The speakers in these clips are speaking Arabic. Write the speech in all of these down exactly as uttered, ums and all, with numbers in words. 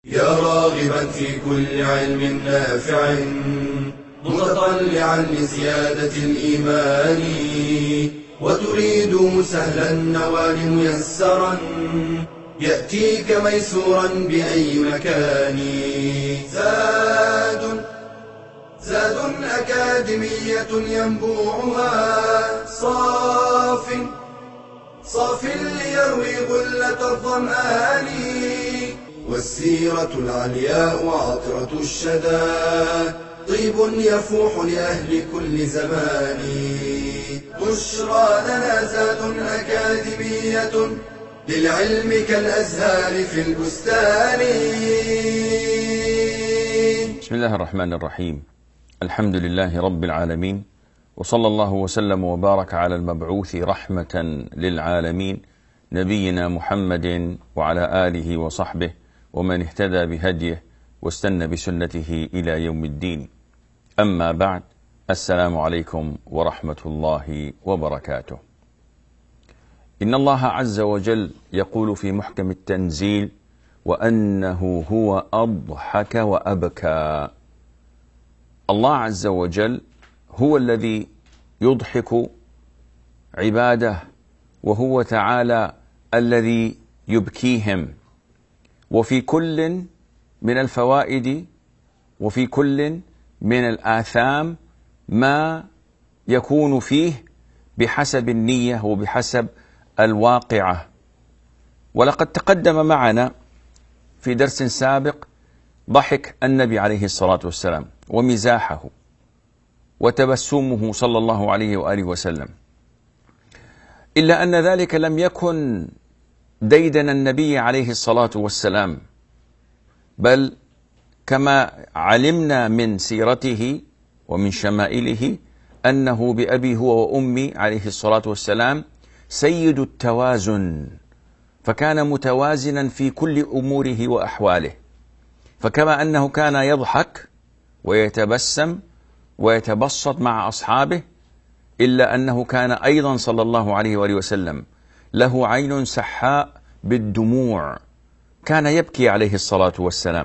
يا راغبا في كل علم نافع متطلعا لزيادة الإيمان وتريد سهلا النوال ميسرا يأتيك ميسورا بأي مكان. زاد زاد أكاديمية ينبوعها صاف صاف ليروي غلة الظمآن والسيرة العلياء وعطرة الشدى طيب يفوح لأهل كل زمان. بشرى لنا زاد أكاديمية للعلم كالأزهار في البستان. بسم الله الرحمن الرحيم. الحمد لله رب العالمين، وصلى الله وسلم وبارك على المبعوث رحمة للعالمين نبينا محمد وعلى آله وصحبه ومن اهتدى بهديه واستنى بسنته إلى يوم الدين. أما بعد، السلام عليكم ورحمة الله وبركاته. إن الله عز وجل يقول في محكم التنزيل: وأنه هو أضحك وأبكى. الله عز وجل هو الذي يضحك عباده، وهو تعالى الذي يبكيهم. وفي كل من الفوائد وفي كل من الآثام ما يكون فيه بحسب النية وبحسب الواقعة. ولقد تقدم معنا في درس سابق ضحك النبي عليه الصلاة والسلام ومزاحه وتبسمه صلى الله عليه وآله وسلم، إلا أن ذلك لم يكن ديدن النبي عليه الصلاة والسلام، بل كما علمنا من سيرته ومن شمائله أنه بأبي هو وأمي عليه الصلاة والسلام سيد التوازن، فكان متوازنا في كل أموره وأحواله. فكما أنه كان يضحك ويتبسم ويتبسط مع أصحابه، إلا أنه كان أيضا صلى الله عليه وآله وسلم له عين سحاء بالدموع، كان يبكي عليه الصلاة والسلام.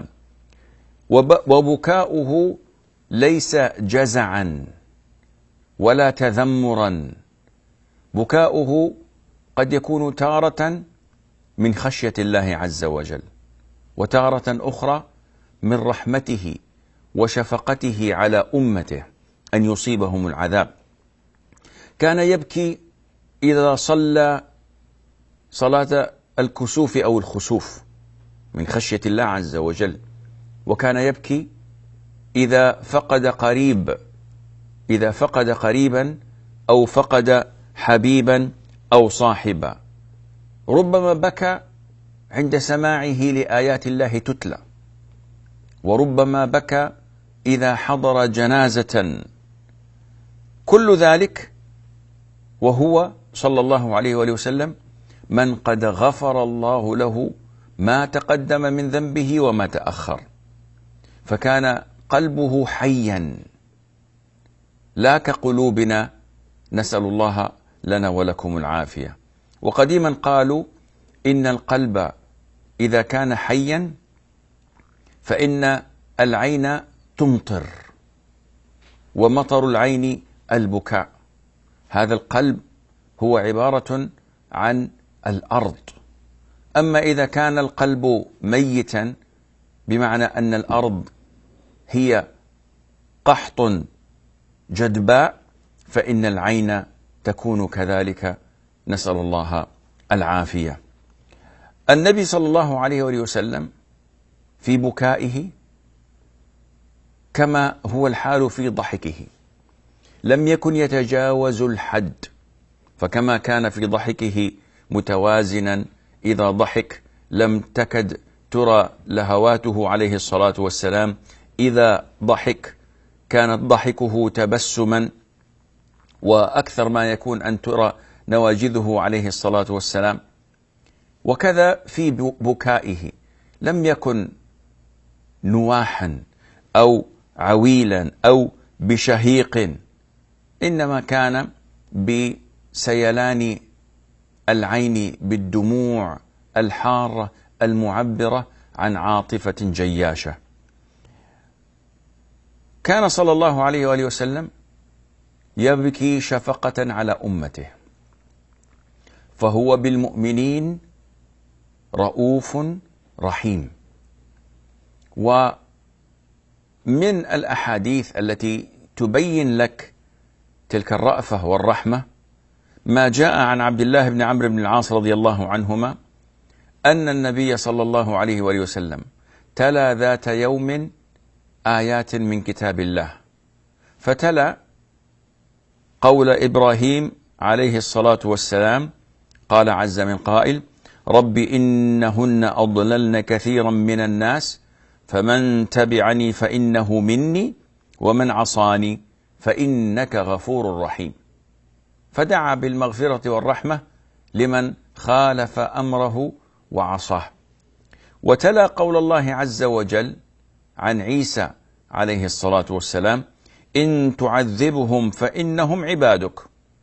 وبكاؤه ليس جزعا ولا تذمرا، بكاؤه قد يكون تارة من خشية الله عز وجل، وتارة أخرى من رحمته وشفقته على أمته أن يصيبهم العذاب. كان يبكي إذا صلى صلاة الكسوف أو الخسوف من خشية الله عز وجل، وكان يبكي إذا فقد قريب إذا فقد قريبا أو فقد حبيبا أو صاحبا. ربما بكى عند سماعه لآيات الله تتلى، وربما بكى إذا حضر جنازة. كل ذلك وهو صلى الله عليه وآله وسلم من قد غفر الله له ما تقدم من ذنبه وما تأخر، فكان قلبه حيا لا كقلوبنا، نسأل الله لنا ولكم العافية. وقديما قالوا إن القلب إذا كان حيا فإن العين تمطر، ومطر العين البكاء. هذا القلب هو عبارة عن الأرض. أما إذا كان القلب ميتا، بمعنى أن الأرض هي قحط جدباء، فإن العين تكون كذلك، نسأل الله العافية. النبي صلى الله عليه وآله وسلم في بكائه كما هو الحال في ضحكه لم يكن يتجاوز الحد، فكما كان في ضحكه متوازنا، إذا ضحك لم تكد ترى لهواته عليه الصلاة والسلام، إذا ضحك كانت ضحكه تبسما، وأكثر ما يكون أن ترى نواجذه عليه الصلاة والسلام. وكذا في بكائه لم يكن نواحا أو عويلا أو بشهيق، إنما كان بسيلان العين بالدموع الحارة المعبرة عن عاطفة جياشة. كان صلى الله عليه وآله وسلم يبكي شفقة على أمته، فهو بالمؤمنين رؤوف رحيم. ومن الأحاديث التي تبين لك تلك الرأفة والرحمة ما جاء عن عبد الله بن عمرو بن العاص رضي الله عنهما أن النبي صلى الله عليه وآله وسلم تلا ذات يوم آيات من كتاب الله، فتلا قول إبراهيم عليه الصلاة والسلام: قال عز من قائل: رب إنهن أضللن كثيرا من الناس فمن تبعني فإنه مني ومن عصاني فإنك غفور رحيم. فدعا بالمغفرة والرحمة لمن خالف أمره وعصاه. وتلا قول الله عز وجل عن عيسى عليه الصلاة والسلام: إن تعذبهم فإنهم عبادك،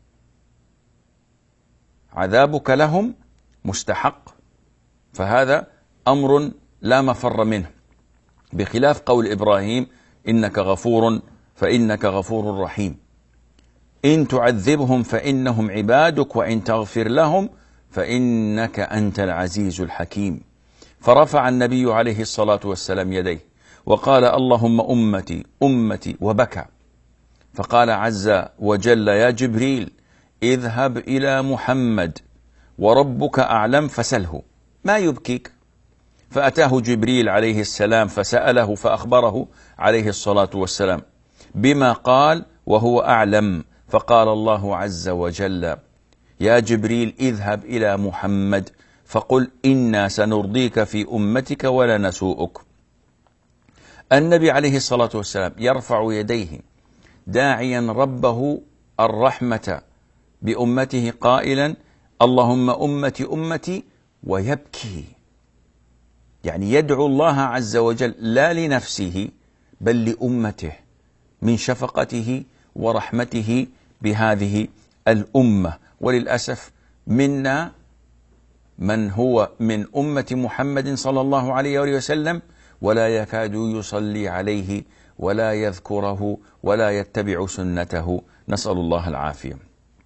عذابك لهم مستحق، فهذا أمر لا مفر منه، بخلاف قول إبراهيم: إنك غفور فإنك غفور رحيم. إن تعذبهم فإنهم عبادك وإن تغفر لهم فإنك أنت العزيز الحكيم. فرفع النبي عليه الصلاة والسلام يديه وقال: اللهم أمتي أمتي، وبكى. فقال عز وجل: يا جبريل اذهب إلى محمد وربك أعلم فسله ما يبكيك. فأتاه جبريل عليه السلام فسأله فأخبره عليه الصلاة والسلام بما قال وهو أعلم. فقال الله عز وجل: يا جبريل اذهب إلى محمد فقل إنا سنرضيك في أمتك ولا نسوءك. النبي عليه الصلاة والسلام يرفع يديه داعيا ربه الرحمة بأمته قائلا: اللهم أمتي أمتي، ويبكي، يعني يدعو الله عز وجل لا لنفسه بل لأمته من شفقته ورحمته بهذه الأمة. وللأسف منا من هو من أمة محمد صلى الله عليه وسلم ولا يكاد يصلي عليه ولا يذكره ولا يتبع سنته، نسأل الله العافية.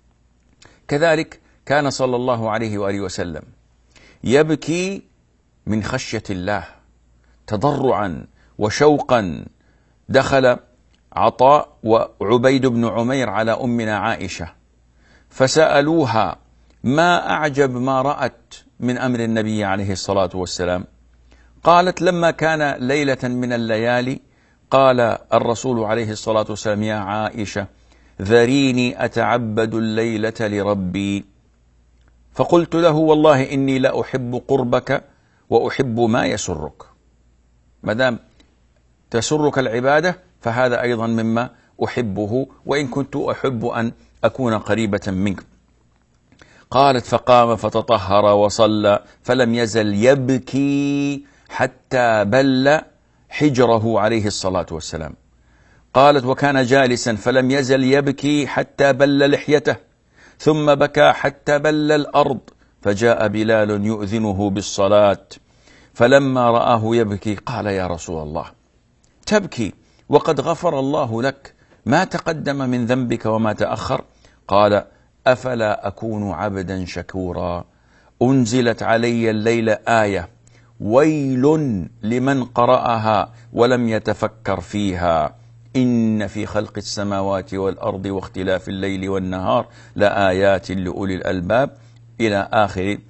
كذلك كان صلى الله عليه وآله وسلم يبكي من خشية الله تضرعا وشوقا. دخل عطاء وعبيد بن عمير على أمنا عائشة فسألوها ما أعجب ما رأت من أمر النبي عليه الصلاة والسلام. قالت: لما كان ليلة من الليالي قال الرسول عليه الصلاة والسلام: يا عائشة ذريني أتعبد الليلة لربي. فقلت له: والله إني لا أحب قربك وأحب ما يسرك. ما دام تسرك العبادة فهذا أيضا مما أحبه، وإن كنت أحب أن أكون قريبة منك. قالت: فقام فتطهر وصلى فلم يزل يبكي حتى بل حجره عليه الصلاة والسلام. قالت: وكان جالسا فلم يزل يبكي حتى بل لحيته، ثم بكى حتى بل الأرض، فجاء بلال يؤذنه بالصلاة، فلما رآه يبكي قال: يا رسول الله تبكي وقد غفر الله لك ما تقدم من ذنبك وما تأخر؟ قال: أفلا أكون عبدا شكورا؟ أنزلت علي الليلة آية ويل لمن قرأها ولم يتفكر فيها، إن في خلق السماوات والأرض واختلاف الليل والنهار لآيات لأولي الألباب، إلى آخر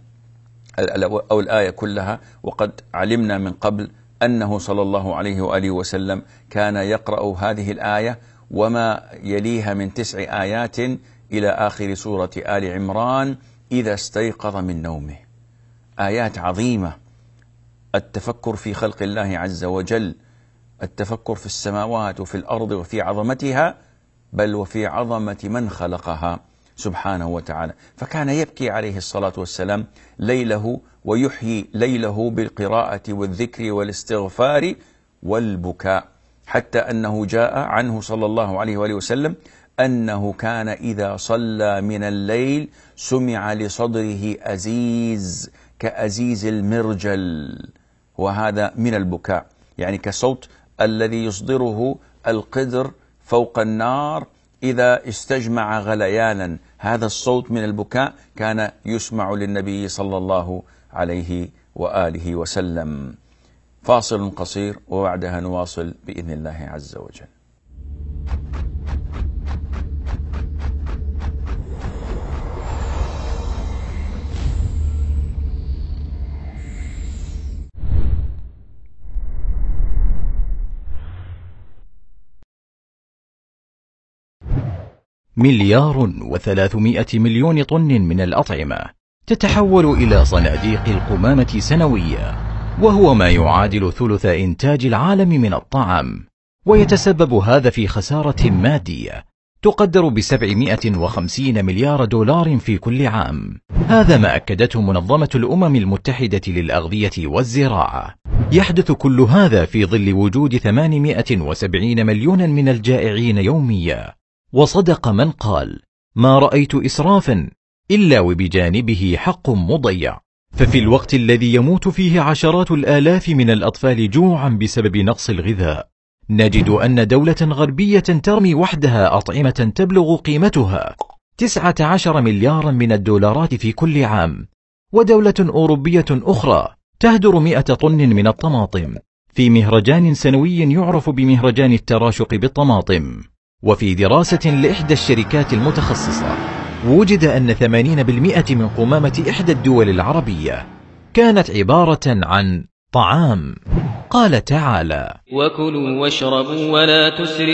أو الآية كلها. وقد علمنا من قبل أنه صلى الله عليه وآله وسلم كان يقرأ هذه الآية وما يليها من تسع آيات إلى آخر سورة آل عمران إذا استيقظ من نومه. آيات عظيمة، التفكر في خلق الله عز وجل، التفكر في السماوات وفي الأرض وفي عظمتها، بل وفي عظمة من خلقها سبحانه وتعالى. فكان يبكي عليه الصلاة والسلام ليله ويحيي ليله بالقراءة والذكر والاستغفار والبكاء، حتى أنه جاء عنه صلى الله عليه وآله وسلم أنه كان إذا صلى من الليل سمع لصدره أزيز كأزيز المرجل، وهذا من البكاء، يعني كصوت الذي يصدره القدر فوق النار إذا استجمع غليانا. هذا الصوت من البكاء كان يسمع للنبي صلى الله عليه وآله وسلم. فاصل قصير وبعدها نواصل بإذن الله عز وجل. مليار وثلاثمائة مليون طن من الأطعمة تتحول إلى صناديق القمامة سنويا، وهو ما يعادل ثلث إنتاج العالم من الطعام، ويتسبب هذا في خسارة مادية تقدر بسبعمائة وخمسين مليار دولار في كل عام. هذا ما أكدته منظمة الأمم المتحدة للأغذية والزراعة. يحدث كل هذا في ظل وجود ثمانمائة وسبعين مليونا من الجائعين يوميا. وصدق من قال: ما رأيت إسرافا إلا وبجانبه حق مضيع. ففي الوقت الذي يموت فيه عشرات الآلاف من الأطفال جوعا بسبب نقص الغذاء، نجد أن دولة غربية ترمي وحدها أطعمة تبلغ قيمتها تسعة عشر مليارا من الدولارات في كل عام، ودولة أوروبية أخرى تهدر مئة طن من الطماطم في مهرجان سنوي يعرف بمهرجان التراشق بالطماطم. وفي دراسة لإحدى الشركات المتخصصة وجد أن ثمانين بالمئة من قمامة إحدى الدول العربية كانت عبارة عن طعام. قال تعالى: وكلوا واشربوا ولا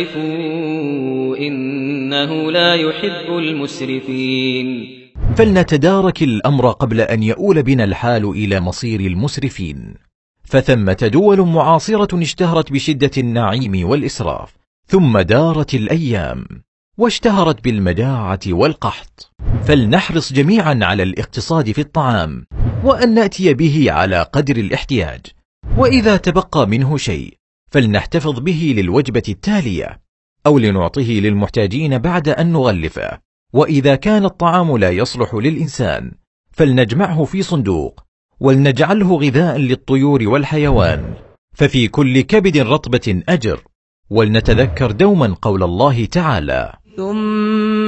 تسرفوا إنه لا يحب المسرفين. فلنتدارك الأمر قبل أن يؤول بنا الحال إلى مصير المسرفين. فثمة دول معاصرة اشتهرت بشدة النعيم والإسراف، ثم دارت الأيام واشتهرت بالمجاعة والقحط. فلنحرص جميعا على الاقتصاد في الطعام، وأن نأتي به على قدر الاحتياج، وإذا تبقى منه شيء فلنحتفظ به للوجبة التالية أو لنعطيه للمحتاجين بعد أن نغلفه. وإذا كان الطعام لا يصلح للإنسان فلنجمعه في صندوق ولنجعله غذاء للطيور والحيوان، ففي كل كبد رطبة أجر. ولنتذكر دوما قول الله تعالى: ثم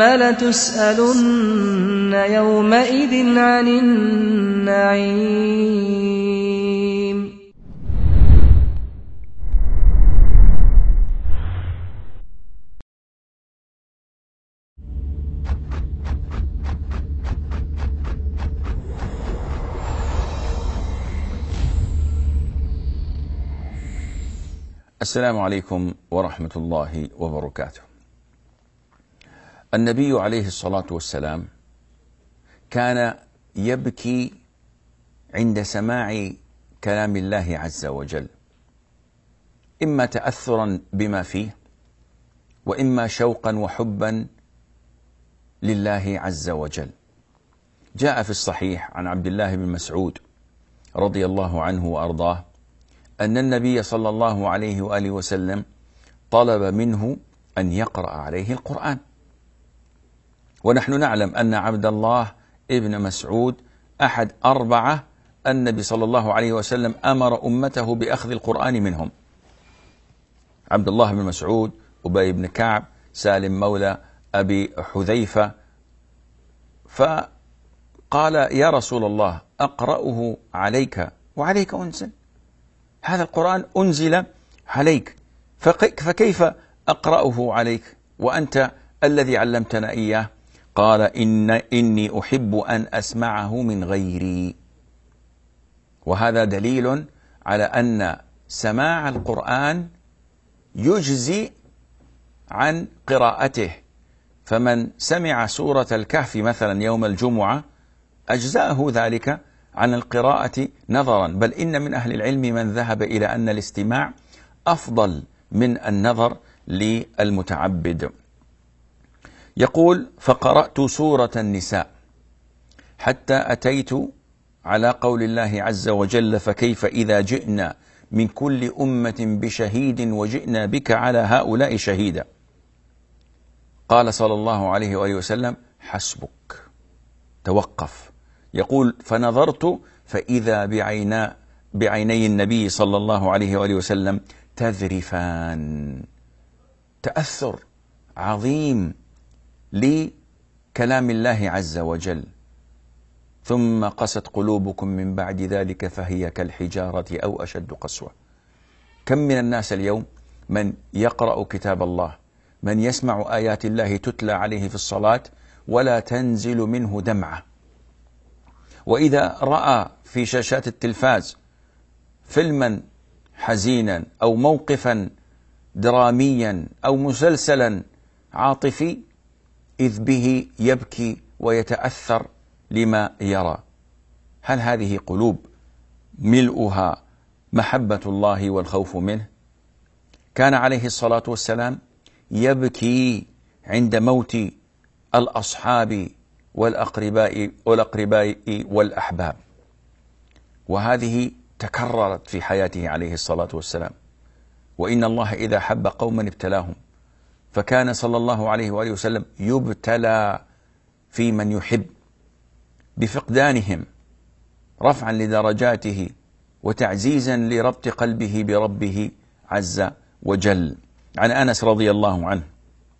لتسألن يومئذ عن النعيم. السلام عليكم ورحمة الله وبركاته. النبي عليه الصلاة والسلام كان يبكي عند سماع كلام الله عز وجل، إما تأثرا بما فيه، وإما شوقا وحبا لله عز وجل. جاء في الصحيح عن عبد الله بن مسعود رضي الله عنه وأرضاه أن النبي صلى الله عليه وآله وسلم طلب منه أن يقرأ عليه القرآن. ونحن نعلم أن عبد الله ابن مسعود أحد أربعة النبي صلى الله عليه وسلم أمر أمته بأخذ القرآن منهم: عبد الله بن مسعود، أبي بن كعب، سالم مولى أبي حذيفة. فقال: يا رسول الله، أقرأه عليك وعليك أنزل، هذا القرآن أنزل عليك، فكيف أقرأه عليك وأنت الذي علمتنا إياه؟ قال: إن إني أحب أن أسمعه من غيري. وهذا دليل على أن سماع القرآن يجزي عن قراءته. فمن سمع سورة الكهف مثلا يوم الجمعة أجزأه ذلك عن القراءة نظرا، بل إن من أهل العلم من ذهب إلى أن الاستماع أفضل من النظر للمتعبد. يقول: فقرأت سورة النساء حتى أتيت على قول الله عز وجل: فكيف إذا جئنا من كل أمة بشهيد وجئنا بك على هؤلاء شهيدا. قال صلى الله عليه وآله وسلم: حسبك، توقف. يقول: فنظرت فإذا بعينا بعيني النبي صلى الله عليه وآله وسلم تذرفان، تأثر عظيم لكلام الله عز وجل. ثم قست قلوبكم من بعد ذلك فهي كالحجارة أو أشد قسوة. كم من الناس اليوم من يقرأ كتاب الله، من يسمع آيات الله تتلى عليه في الصلاة ولا تنزل منه دمعة، وإذا رأى في شاشات التلفاز فيلما حزينا أو موقفا دراميا أو مسلسلا عاطفي إذ به يبكي ويتأثر لما يرى. هل هذه قلوب ملؤها محبة الله والخوف منه؟ كان عليه الصلاة والسلام يبكي عند موت الأصحاب والأقرباء والأقرباء والأحباب، وهذه تكررت في حياته عليه الصلاة والسلام. وإن الله إذا حب قوما ابتلاهم، فكان صلى الله عليه وآله وسلم يبتلى في من يحب بفقدانهم رفعا لدرجاته وتعزيزا لربط قلبه بربه عز وجل. عن أنس رضي الله عنه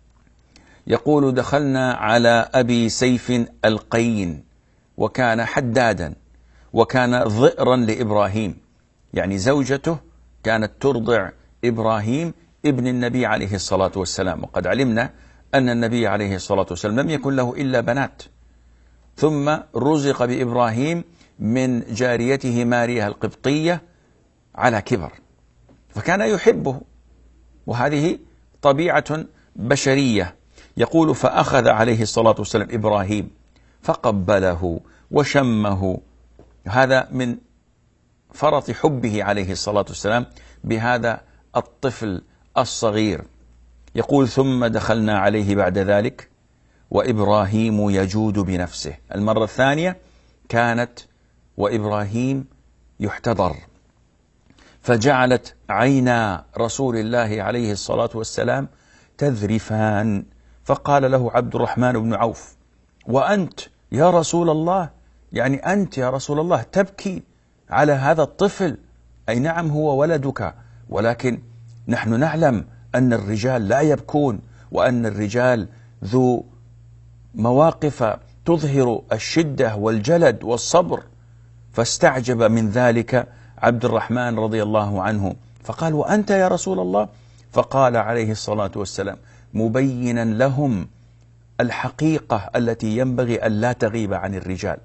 يقول: دخلنا على أبي سيف القين وكان حدادا وكان ضئرا لإبراهيم، يعني زوجته كانت ترضع إبراهيم ابن النبي عليه الصلاة والسلام. وقد علمنا أن النبي عليه الصلاة والسلام لم يكن له إلا بنات، ثم رزق بإبراهيم من جاريته ماريا القبطية على كبر، فكان يحبه، وهذه طبيعة بشرية. يقول: فأخذ عليه الصلاة والسلام إبراهيم فقبله وشمه، هذا من فرط حبه عليه الصلاة والسلام بهذا الطفل الصغير. يقول: ثم دخلنا عليه بعد ذلك وإبراهيم يجود بنفسه. المرة الثانية كانت وإبراهيم يحتضر، فجعلت عينا رسول الله عليه الصلاة والسلام تذرفان، فقال له عبد الرحمن بن عوف: وأنت يا رسول الله، يعني أنت يا رسول الله تبكي على هذا الطفل؟ أي نعم هو ولدك، ولكن نحن نعلم أن الرجال لا يبكون، وأن الرجال ذو مواقف تظهر الشدة والجلد والصبر. فاستعجب من ذلك عبد الرحمن رضي الله عنه، فقال: وأنت يا رسول الله؟ فقال عليه الصلاة والسلام مبينا لهم الحقيقة التي ينبغي أن لا تغيب عن الرجال،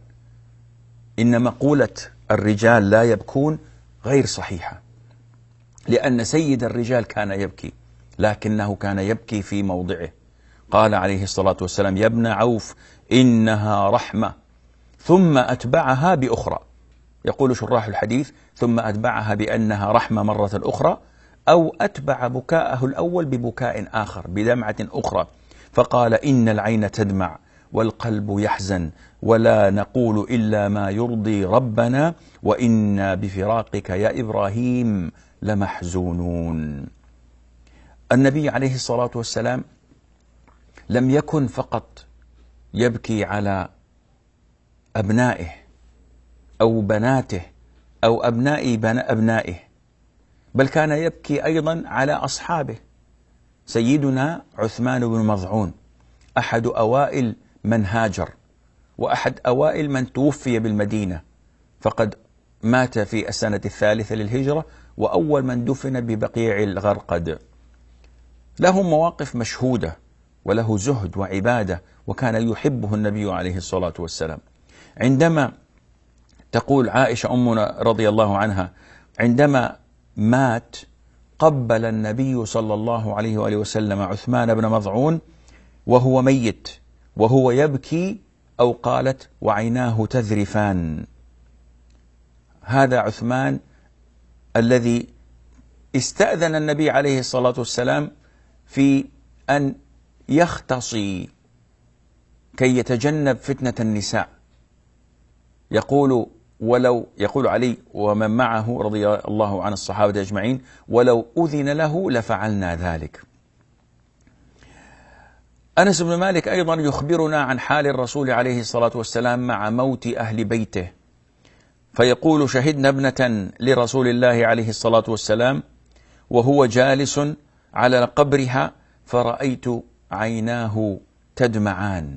إن مقولة الرجال لا يبكون غير صحيحة، لأن سيد الرجال كان يبكي، لكنه كان يبكي في موضعه. قال عليه الصلاة والسلام: يا ابن عوف إنها رحمة، ثم أتبعها بأخرى. يقول شراح الحديث: ثم أتبعها بأنها رحمة مرة أخرى، أو أتبع بكاءه الأول ببكاء آخر بدمعة أخرى، فقال: إن العين تدمع والقلب يحزن، ولا نقول إلا ما يرضي ربنا، وإنا بفراقك يا إبراهيم لمحزونون. النبي عليه الصلاة والسلام لم يكن فقط يبكي على أبنائه أو بناته أو أبناء أبنائه، بل كان يبكي أيضا على أصحابه. سيدنا عثمان بن مظعون أحد أوائل من هاجر، وأحد أوائل من توفي بالمدينة، فقد مات في السنة الثالثة للهجرة، وأول من دفن ببقيع الغرقد. له مواقف مشهودة، وله زهد وعبادة، وكان يحبه النبي عليه الصلاة والسلام. عندما تقول عائشة أمنا رضي الله عنها: عندما مات قبل النبي صلى الله عليه وآله وسلم عثمان بن مظعون وهو ميت وهو يبكي، أو قالت: وعيناه تذرفان. هذا عثمان الذي استأذن النبي عليه الصلاة والسلام في أن يختصي كي يتجنب فتنة النساء. يقول ولو يقول علي ومن معه رضي الله عن الصحابة أجمعين: ولو أذن له لفعلنا ذلك. أنس بن مالك أيضا يخبرنا عن حال الرسول عليه الصلاة والسلام مع موت أهل بيته، فيقول شهدنا ابنة لرسول الله عليه الصلاة والسلام وهو جالس على قبرها فرأيت عيناه تدمعان.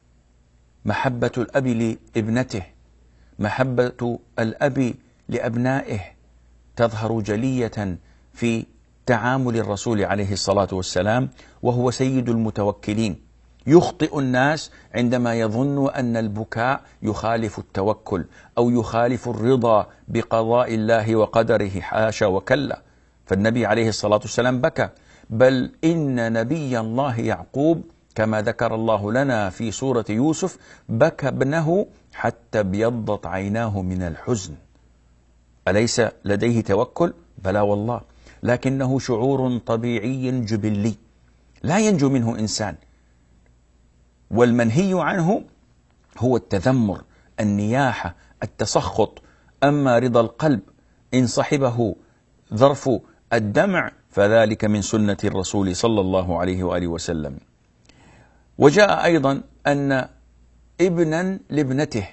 محبة الأب لابنته، محبة الأب لأبنائه تظهر جلية في تعامل الرسول عليه الصلاة والسلام، وهو سيد المتوكلين. يخطئ الناس عندما يظن أن البكاء يخالف التوكل أو يخالف الرضا بقضاء الله وقدره، حاشا وكلا. فالنبي عليه الصلاة والسلام بكى، بل إن نبي الله يعقوب كما ذكر الله لنا في سورة يوسف بكى ابنه حتى ابيضت عيناه من الحزن. أليس لديه توكل؟ بلى والله، لكنه شعور طبيعي جبلي لا ينجو منه إنسان. والمنهي عنه هو التذمر، النياحة، التسخط. أما رضا القلب إن صحبه ظرف الدمع فذلك من سنة الرسول صلى الله عليه وآله وسلم. وجاء أيضا أن ابنا لابنته،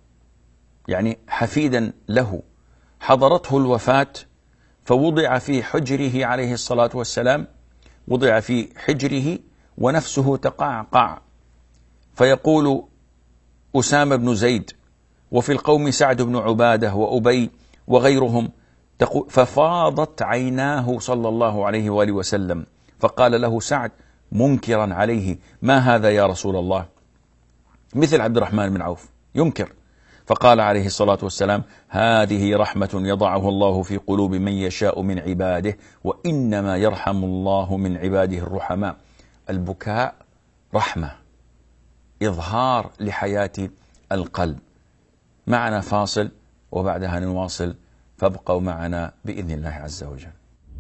يعني حفيدا له، حضرته الوفاة فوضع في حجره عليه الصلاة والسلام، وضع في حجره ونفسه تقعقع. فيقول أسامة بن زيد وفي القوم سعد بن عبادة وأبي وغيرهم، ففاضت عيناه صلى الله عليه وآله وسلم، فقال له سعد منكرا عليه: ما هذا يا رسول الله؟ مثل عبد الرحمن بن عوف ينكر. فقال عليه الصلاة والسلام: هذه رحمة يضعه الله في قلوب من يشاء من عباده، وإنما يرحم الله من عباده الرحماء. البكاء رحمة، إظهار لحياة القلب. معنا فاصل وبعدها نواصل، فابقوا معنا بإذن الله عز وجل.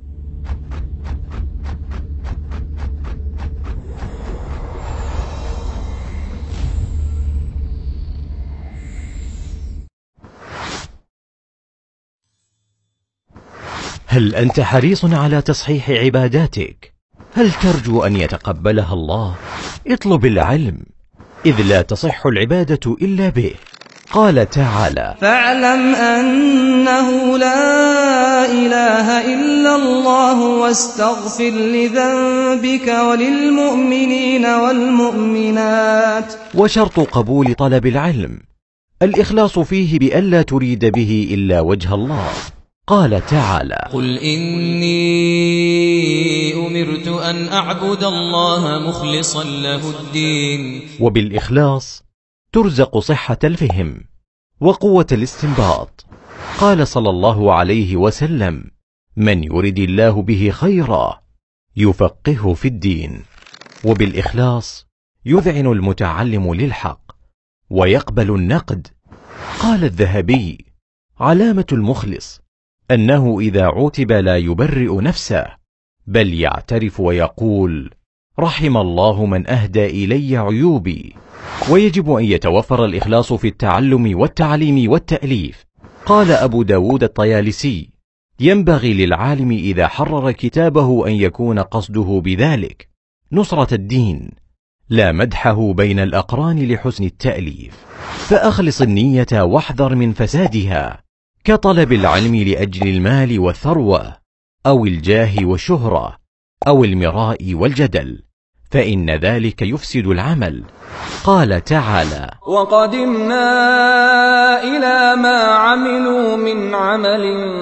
هل أنت حريص على تصحيح عباداتك؟ هل ترجو أن يتقبلها الله؟ اطلب العلم، إذ لا تصح العبادة إلا به. قال تعالى: فاعلم أنه لا إله إلا الله واستغفر لذنبك وللمؤمنين والمؤمنات. وشرط قبول طلب العلم الإخلاص فيه بألا تريد به إلا وجه الله. قال تعالى: قل إني أمرت أن أعبد الله مخلصا له الدين. وبالإخلاص ترزق صحة الفهم وقوة الاستنباط. قال صلى الله عليه وسلم: من يرد الله به خيرا يفقهه في الدين. وبالإخلاص يذعن المتعلم للحق ويقبل النقد. قال الذهبي: علامة المخلص أنه إذا عوتب لا يبرئ نفسه، بل يعترف ويقول: رحم الله من أهدى إلي عيوبي. ويجب أن يتوفر الإخلاص في التعلم والتعليم والتأليف. قال أبو داود الطيالسي: ينبغي للعالم إذا حرر كتابه أن يكون قصده بذلك نصرة الدين، لا مدحه بين الأقران لحسن التأليف. فأخلص النية واحذر من فسادها، كطلب العلم لأجل المال والثروة أو الجاه والشهرة أو المراء والجدل، فإن ذلك يفسد العمل. قال تعالى: وقدمنا إلى ما عملوا من عمل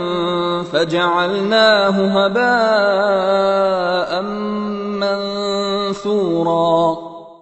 فجعلناه هباء منثورا.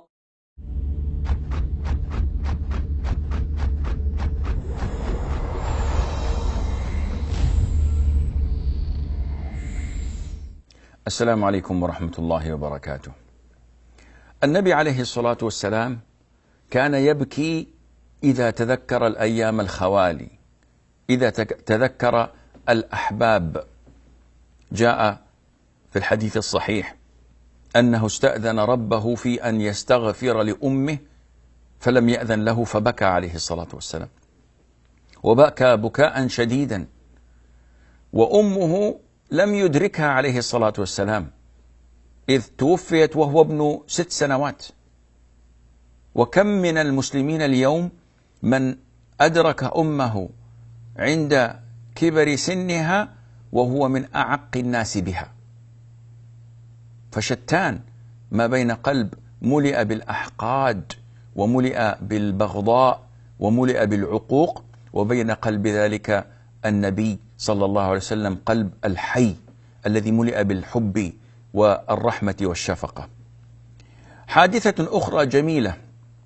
السلام عليكم ورحمة الله وبركاته. النبي عليه الصلاة والسلام كان يبكي إذا تذكر الأيام الخوالي، إذا تذكر الأحباب. جاء في الحديث الصحيح أنه استأذن ربه في أن يستغفر لأمه فلم يأذن له فبكى عليه الصلاة والسلام، وبكى بكاء شديدا، وأمه لم يدركها عليه الصلاة والسلام إذ توفيت وهو ابن ست سنوات. وكم من المسلمين اليوم من أدرك أمه عند كبر سنها وهو من أعق الناس بها. فشتان ما بين قلب ملئ بالأحقاد وملئ بالبغضاء وملئ بالعقوق، وبين قلب ذلك النبي صلى الله عليه وسلم قلب الحي الذي ملئ بالحب والرحمة والشفقة. حادثة أخرى جميلة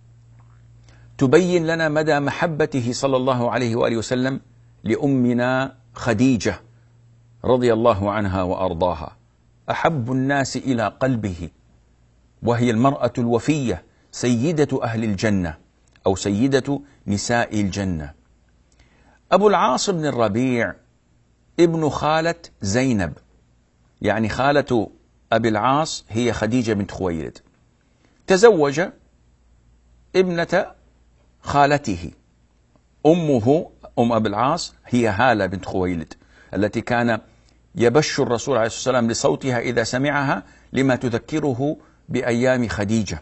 تبين لنا مدى محبته صلى الله عليه وآله وسلم لأمنا خديجة رضي الله عنها وأرضاها، أحب الناس إلى قلبه، وهي المرأة الوفية سيدة أهل الجنة أو سيدة نساء الجنة. أبو العاص بن الربيع ابن خالة زينب، يعني خالة أبي العاص هي خديجة بنت خويلد، تزوج ابنة خالته. أمه أم أبي العاص هي هالة بنت خويلد التي كان يبش الرسول عليه الصلاة والسلام لصوتها إذا سمعها لما تذكره بأيام خديجة.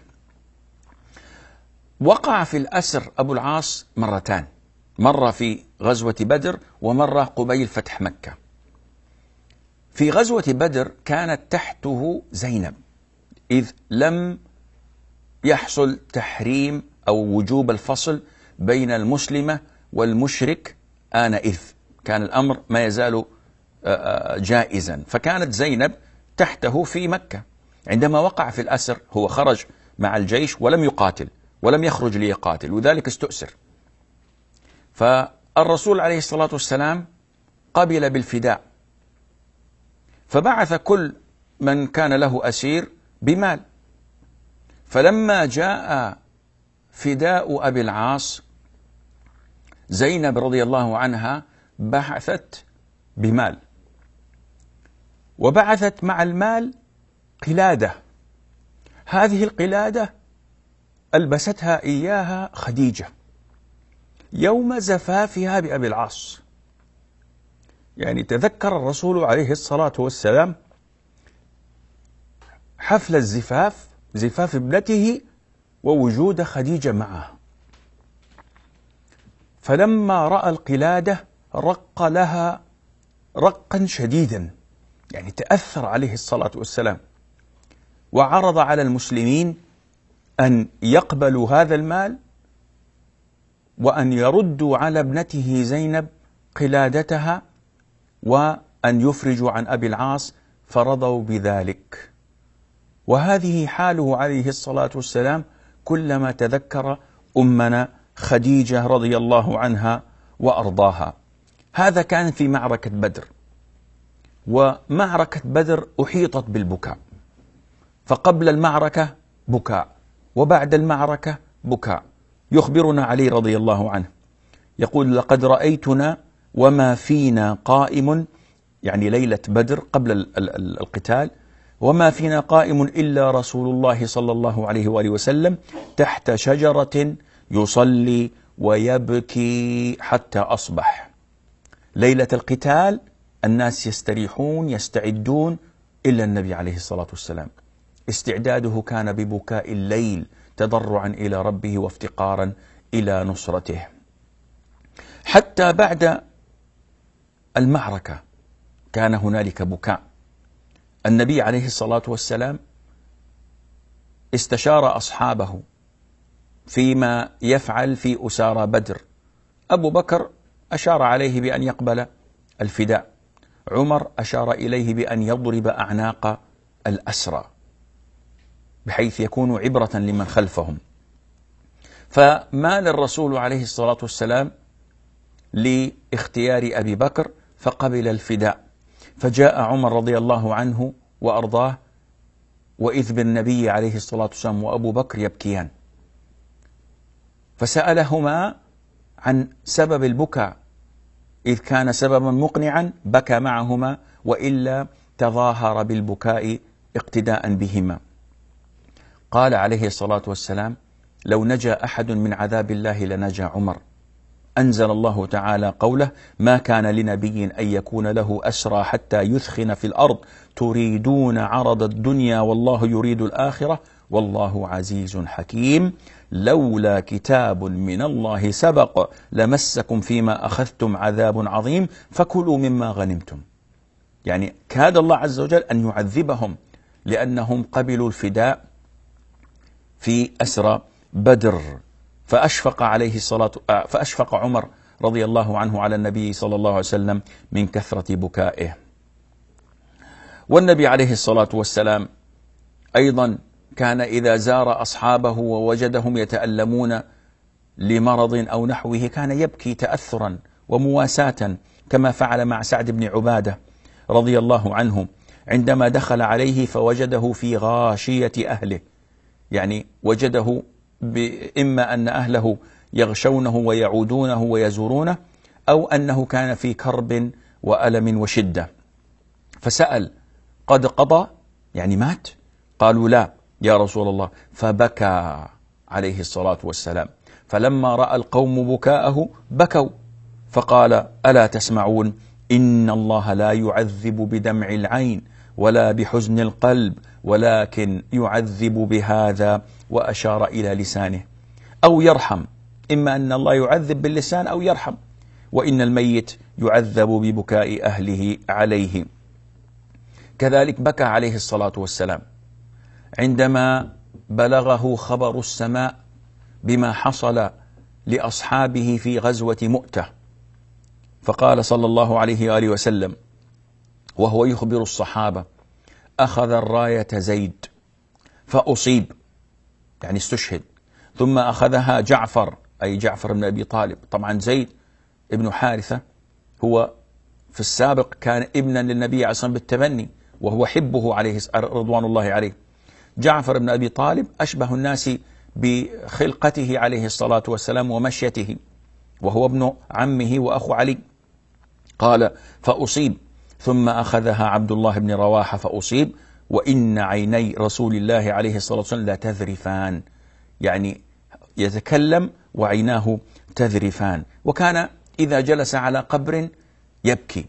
وقع في الأسر أبو العاص مرتان، مرة في غزوة بدر ومرة قبيل فتح مكة. في غزوة بدر كانت تحته زينب، إذ لم يحصل تحريم أو وجوب الفصل بين المسلمة والمشرك آنئذ، كان الأمر ما يزال جائزا، فكانت زينب تحته في مكة. عندما وقع في الأسر هو خرج مع الجيش ولم يقاتل ولم يخرج ليقاتل، وذلك استؤسر. فالرسول عليه الصلاة والسلام قبل بالفداء، فبعث كل من كان له أسير بمال. فلما جاء فداء أبي العاص زينب رضي الله عنها بعثت بمال، وبعثت مع المال قلادة. هذه القلادة ألبستها إياها خديجة يوم زفافها بأبي العاص. يعني تذكر الرسول عليه الصلاة والسلام حفل الزفاف، زفاف ابنته، ووجود خديجة معه. فلما رأى القلادة رق لها رقا شديدا، يعني تأثر عليه الصلاة والسلام، وعرض على المسلمين أن يقبلوا هذا المال وأن يردوا على ابنته زينب قلادتها وأن يفرجوا عن أبي العاص، فرضوا بذلك. وهذه حاله عليه الصلاة والسلام كلما تذكر أمنا خديجة رضي الله عنها وأرضاها. هذا كان في معركة بدر، ومعركة بدر أحيطت بالبكاء، فقبل المعركة بكاء وبعد المعركة بكاء. يخبرنا علي رضي الله عنه يقول: لقد رأيتنا وما فينا قائم، يعني ليلة بدر قبل القتال، وما فينا قائم إلا رسول الله صلى الله عليه وآله وسلم تحت شجرة يصلي ويبكي حتى أصبح. ليلة القتال الناس يستريحون يستعدون، إلا النبي عليه الصلاة والسلام استعداده كان ببكاء الليل تضرعا إلى ربه وافتقارا إلى نصرته. حتى بعد المعركة كان هنالك بكاء. النبي عليه الصلاة والسلام استشار أصحابه فيما يفعل في أسارى بدر. أبو بكر أشار عليه بأن يقبل الفداء، عمر أشار إليه بأن يضرب أعناق الأسرى بحيث يكون عبرة لمن خلفهم. فمال الرسول عليه الصلاة والسلام لاختيار أبي بكر فقبل الفداء، فجاء عمر رضي الله عنه وأرضاه وإذ بالنبي عليه الصلاة والسلام وأبو بكر يبكيان، فسألهما عن سبب البكاء، إذ كان سببا مقنعا بكى معهما، وإلا تظاهر بالبكاء اقتداء بهما. قال عليه الصلاة والسلام: لو نجا أحد من عذاب الله لنجا عمر. أنزل الله تعالى قوله: ما كان لنبي أن يكون له أسرى حتى يثخن في الأرض تريدون عرض الدنيا والله يريد الآخرة والله عزيز حكيم. لولا كتاب من الله سبق لمسكم فيما أخذتم عذاب عظيم فكلوا مما غنمتم. يعني كاد الله عز وجل أن يعذبهم لأنهم قبلوا الفداء في أسرى بدر، فأشفق عليه الصلاة فأشفق عمر رضي الله عنه على النبي صلى الله عليه وسلم من كثرة بكائه. والنبي عليه الصلاة والسلام أيضا كان إذا زار أصحابه ووجدهم يتألمون لمرض أو نحوه كان يبكي تأثرا ومواساة، كما فعل مع سعد بن عبادة رضي الله عنه عندما دخل عليه فوجده في غاشية أهله، يعني وجده إما أن أهله يغشونه ويعودونه ويزورونه، أو أنه كان في كرب وألم وشدة، فسأل: قد قضى؟ يعني مات؟ قالوا: لا يا رسول الله. فبكى عليه الصلاة والسلام، فلما رأى القوم بكاءه بكوا، فقال: ألا تسمعون؟ إن الله لا يعذب بدمع العين ولا بحزن القلب ولكن يعذب بهذا، وأشار إلى لسانه، أو يرحم، إما أن الله يعذب باللسان أو يرحم، وإن الميت يعذب ببكاء أهله عليه. كذلك بكى عليه الصلاة والسلام عندما بلغه خبر السماء بما حصل لأصحابه في غزوة مؤتة، فقال صلى الله عليه وآله وسلم وهو يخبر الصحابة: أخذ الراية زيد فأصيب، يعني استشهد، ثم أخذها جعفر أي جعفر بن أبي طالب. طبعا زيد ابن حارثة هو في السابق كان ابنا للنبي عليه الصلاة والسلام بالتبني، وهو حبه عليه رضوان الله عليه. جعفر بن أبي طالب أشبه الناس بخلقته عليه الصلاة والسلام ومشيته، وهو ابن عمه وأخو علي. قال: فأصيب، ثم أخذها عبد الله بن رواحة فأصيب، وإن عيني رسول الله عليه الصلاة والسلام لا تذرفان، يعني يتكلم وعيناه تذرفان، وكان إذا جلس على قبر يبكي.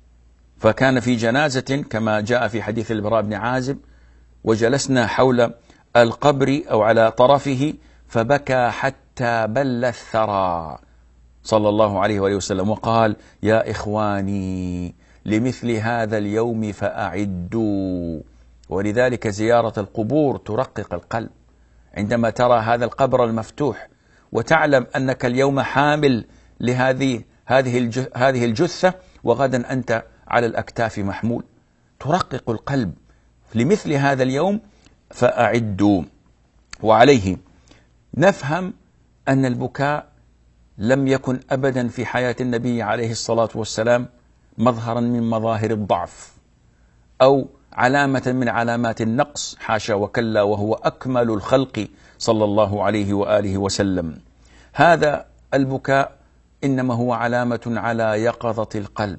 فكان في جنازة كما جاء في حديث البراء بن عازب: وجلسنا حول القبر أو على طرفه فبكى حتى بل الثرى صلى الله عليه وآله وسلم، وقال: يا إخواني لمثل هذا اليوم فأعدوا. ولذلك زيارة القبور ترقق القلب، عندما ترى هذا القبر المفتوح وتعلم أنك اليوم حامل لهذه هذه هذه الجثة، وغدا أنت على الأكتاف محمول، ترقق القلب. لمثل هذا اليوم فأعدوا. وعليه نفهم أن البكاء لم يكن أبدا في حياة النبي عليه الصلاة والسلام مظهرا من مظاهر الضعف أو علامة من علامات النقص، حاشا وكلا، وهو أكمل الخلق صلى الله عليه وآله وسلم. هذا البكاء إنما هو علامة على يقظة القلب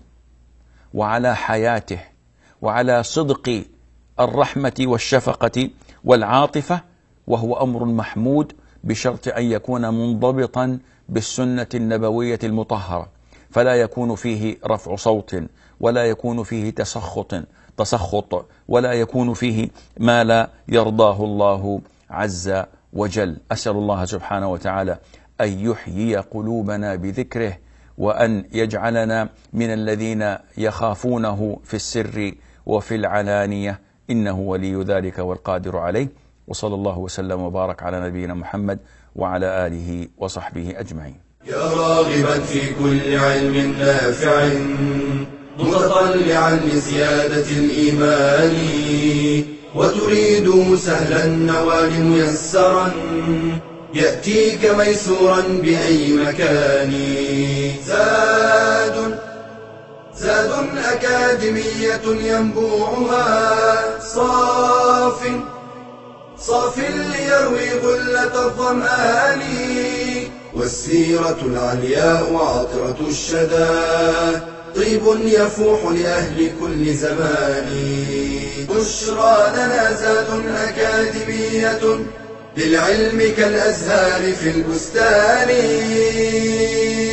وعلى حياته وعلى صدق الرحمة والشفقة والعاطفة، وهو أمر محمود بشرط أن يكون منضبطا بالسنة النبوية المطهرة، فلا يكون فيه رفع صوت، ولا يكون فيه تسخط تسخط ولا يكون فيه ما لا يرضاه الله عز وجل. أسأل الله سبحانه وتعالى أن يحيي قلوبنا بذكره، وأن يجعلنا من الذين يخافونه في السر وفي العلانية، إنه ولي ذلك والقادر عليه. وصلى الله وسلم وبارك على نبينا محمد وعلى آله وصحبه أجمعين. يا راغبا في كل علم نافع متطلعا لزيادة الإيمان، وتريد سهلا النوال ميسرا يأتيك ميسورا بأي مكان. زاد زاد أكاديمية ينبوعها صاف صاف ليروي غلة الظمآن، والسيرة العلياء وعطرة الشدى طيب يفوح لأهل كل زمان. بشرى لنا زاد أكاديمية للعلم كالأزهار في البستان.